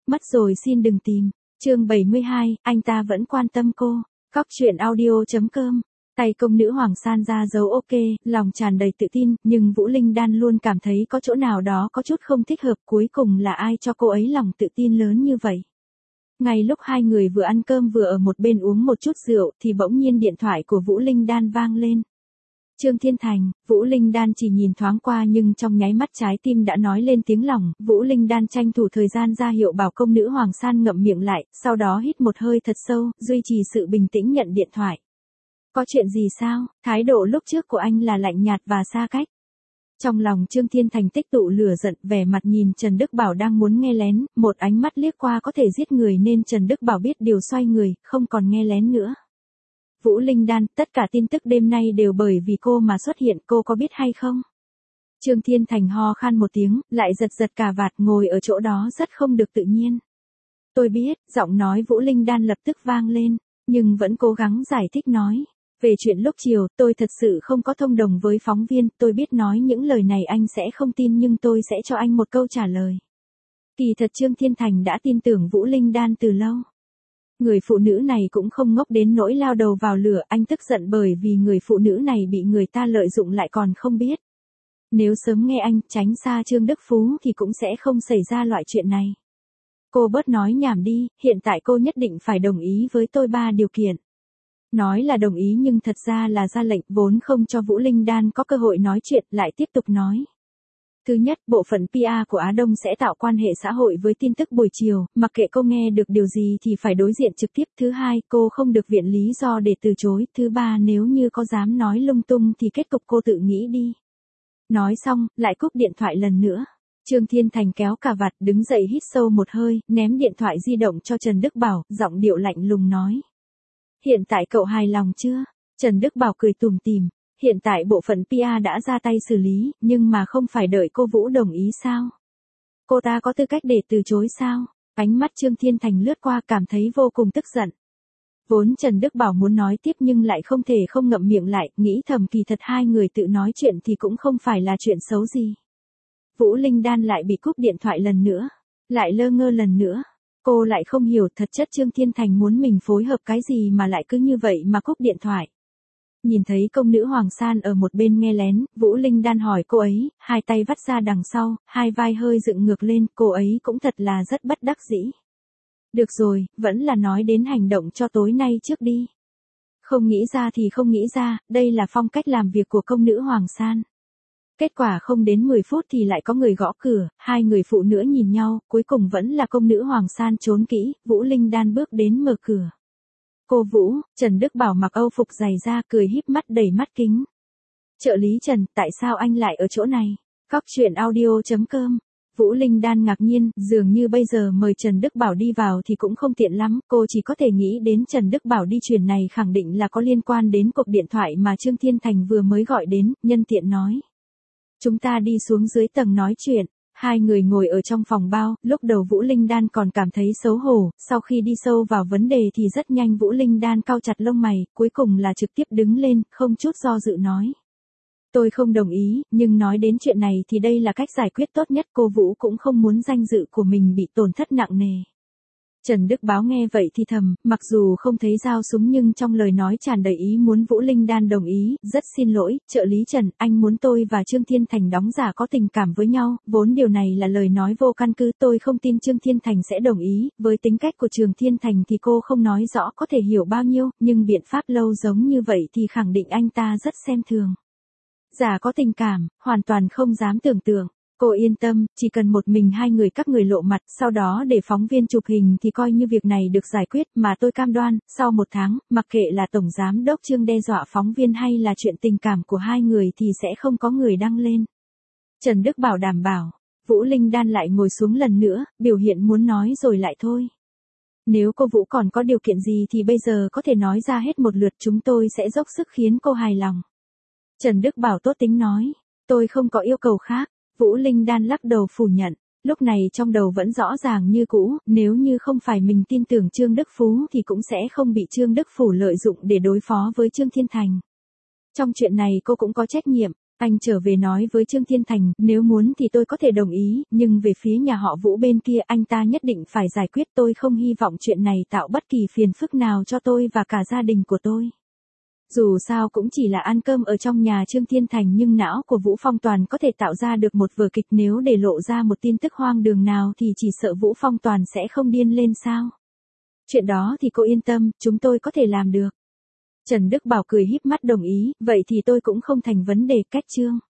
Mất rồi xin đừng tìm. Chương 72, anh ta vẫn quan tâm cô. Cóc truyện audio.com. Tay công nữ Hoàng San ra dấu ok, lòng tràn đầy tự tin, nhưng Vũ Linh Đan luôn cảm thấy có chỗ nào đó có chút không thích hợp, cuối cùng là ai cho cô ấy lòng tự tin lớn như vậy. Ngay lúc hai người vừa ăn cơm vừa ở một bên uống một chút rượu thì bỗng nhiên điện thoại của Vũ Linh Đan vang lên. Trương Thiên Thành. Vũ Linh Đan chỉ nhìn thoáng qua nhưng trong nháy mắt trái tim đã nói lên tiếng lòng. Vũ Linh Đan tranh thủ thời gian ra hiệu bảo công nữ Hoàng San ngậm miệng lại, sau đó hít một hơi thật sâu, duy trì sự bình tĩnh nhận điện thoại. Có chuyện gì sao? Thái độ lúc trước của anh là lạnh nhạt và xa cách. Trong lòng Trương Thiên Thành tích tụ lửa giận, vẻ mặt nhìn Trần Đức Bảo đang muốn nghe lén, một ánh mắt liếc qua có thể giết người nên Trần Đức Bảo biết điều xoay người, không còn nghe lén nữa. Vũ Linh Đan, tất cả tin tức đêm nay đều bởi vì cô mà xuất hiện, cô có biết hay không? Trương Thiên Thành ho khan một tiếng, lại giật giật cà vạt, ngồi ở chỗ đó rất không được tự nhiên. Tôi biết, giọng nói Vũ Linh Đan lập tức vang lên, nhưng vẫn cố gắng giải thích nói. Về chuyện lúc chiều, tôi thật sự không có thông đồng với phóng viên, tôi biết nói những lời này anh sẽ không tin nhưng tôi sẽ cho anh một câu trả lời. Kỳ thật Trương Thiên Thành đã tin tưởng Vũ Linh Đan từ lâu. Người phụ nữ này cũng không ngốc đến nỗi lao đầu vào lửa, anh tức giận bởi vì người phụ nữ này bị người ta lợi dụng lại còn không biết. Nếu sớm nghe anh tránh xa Trương Đức Phú thì cũng sẽ không xảy ra loại chuyện này. Cô bớt nói nhảm đi, hiện tại cô nhất định phải đồng ý với tôi 3 điều kiện. Nói là đồng ý nhưng thật ra là ra lệnh, vốn không cho Vũ Linh Đan có cơ hội nói chuyện, lại tiếp tục nói. Thứ nhất, bộ phận PR của Á Đông sẽ tạo quan hệ xã hội với tin tức buổi chiều, mặc kệ cô nghe được điều gì thì phải đối diện trực tiếp. Thứ hai, cô không được viện lý do để từ chối. Thứ ba, nếu như có dám nói lung tung thì kết cục cô tự nghĩ đi. Nói xong, lại cúp điện thoại lần nữa. Trương Thiên Thành kéo cà vạt đứng dậy hít sâu một hơi, ném điện thoại di động cho Trần Đức Bảo, giọng điệu lạnh lùng nói. Hiện tại cậu hài lòng chưa? Trần Đức Bảo cười tủm tỉm. Hiện tại bộ phận PR đã ra tay xử lý, nhưng mà không phải đợi cô Vũ đồng ý sao? Cô ta có tư cách để từ chối sao? Ánh mắt Trương Thiên Thành lướt qua cảm thấy vô cùng tức giận. Vốn Trần Đức Bảo muốn nói tiếp nhưng lại không thể không ngậm miệng lại, nghĩ thầm kỳ thật hai người tự nói chuyện thì cũng không phải là chuyện xấu gì. Vũ Linh Đan lại bị cúp điện thoại lần nữa, lại lơ ngơ lần nữa. Cô lại không hiểu thật chất Trương Thiên Thành muốn mình phối hợp cái gì mà lại cứ như vậy mà cúp điện thoại. Nhìn thấy công nữ Hoàng San ở một bên nghe lén, Vũ Linh Đan hỏi cô ấy, hai tay vắt ra đằng sau, hai vai hơi dựng ngược lên, cô ấy cũng thật là rất bất đắc dĩ. Được rồi, vẫn là nói đến hành động cho tối nay trước đi. Không nghĩ ra thì không nghĩ ra, đây là phong cách làm việc của công nữ Hoàng San. Kết quả không đến 10 phút thì lại có người gõ cửa, hai người phụ nữ nhìn nhau, cuối cùng vẫn là công nữ Hoàng San trốn kỹ, Vũ Linh Đan bước đến mở cửa. Cô Vũ, Trần Đức Bảo mặc âu phục dày da cười híp mắt đầy mắt kính. Trợ lý Trần, tại sao anh lại ở chỗ này? Cóc truyện audio.com. Vũ Linh Đan ngạc nhiên, dường như bây giờ mời Trần Đức Bảo đi vào thì cũng không tiện lắm, cô chỉ có thể nghĩ đến Trần Đức Bảo đi truyền này khẳng định là có liên quan đến cuộc điện thoại mà Trương Thiên Thành vừa mới gọi đến, nhân tiện nói. Chúng ta đi xuống dưới tầng nói chuyện. Hai người ngồi ở trong phòng bao, lúc đầu Vũ Linh Đan còn cảm thấy xấu hổ, sau khi đi sâu vào vấn đề thì rất nhanh Vũ Linh Đan cau chặt lông mày, cuối cùng là trực tiếp đứng lên, không chút do dự nói. Tôi không đồng ý, nhưng nói đến chuyện này thì đây là cách giải quyết tốt nhất, cô Vũ cũng không muốn danh dự của mình bị tổn thất nặng nề. Trần Đức Báo nghe vậy thì thầm, mặc dù không thấy dao súng nhưng trong lời nói tràn đầy ý muốn Vũ Linh Đan đồng ý, rất xin lỗi, trợ lý Trần, anh muốn tôi và Trương Thiên Thành đóng giả có tình cảm với nhau, vốn điều này là lời nói vô căn cứ, tôi không tin Trương Thiên Thành sẽ đồng ý, với tính cách của Trương Thiên Thành thì cô không nói rõ có thể hiểu bao nhiêu, nhưng biện pháp lâu giống như vậy thì khẳng định anh ta rất xem thường. Giả có tình cảm, hoàn toàn không dám tưởng tượng. Cô yên tâm, chỉ cần một mình hai người các người lộ mặt, sau đó để phóng viên chụp hình thì coi như việc này được giải quyết, mà tôi cam đoan, sau 1 tháng, mặc kệ là Tổng Giám Đốc Trương đe dọa phóng viên hay là chuyện tình cảm của hai người thì sẽ không có người đăng lên. Trần Đức Bảo đảm bảo. Vũ Linh Đan lại ngồi xuống lần nữa, biểu hiện muốn nói rồi lại thôi. Nếu cô Vũ còn có điều kiện gì thì bây giờ có thể nói ra hết một lượt, chúng tôi sẽ dốc sức khiến cô hài lòng. Trần Đức Bảo tốt tính nói, tôi không có yêu cầu khác. Vũ Linh Đan lắc đầu phủ nhận, lúc này trong đầu vẫn rõ ràng như cũ, nếu như không phải mình tin tưởng Trương Đức Phú thì cũng sẽ không bị Trương Đức Phủ lợi dụng để đối phó với Trương Thiên Thành. Trong chuyện này cô cũng có trách nhiệm, Anh trở về nói với Trương Thiên Thành, nếu muốn thì tôi có thể đồng ý, nhưng về phía nhà họ Vũ bên kia anh ta nhất định phải giải quyết, tôi không hy vọng chuyện này tạo bất kỳ phiền phức nào cho tôi và cả gia đình của tôi. Dù sao cũng chỉ là ăn cơm ở trong nhà Trương Thiên Thành, nhưng não của Vũ Phong Toàn có thể tạo ra được một vở kịch, nếu để lộ ra một tin tức hoang đường nào thì chỉ sợ Vũ Phong Toàn sẽ không điên lên sao. Chuyện đó thì cô yên tâm, chúng tôi có thể làm được. Trần Đức Bảo cười híp mắt đồng ý, vậy thì tôi cũng không thành vấn đề, cách Trương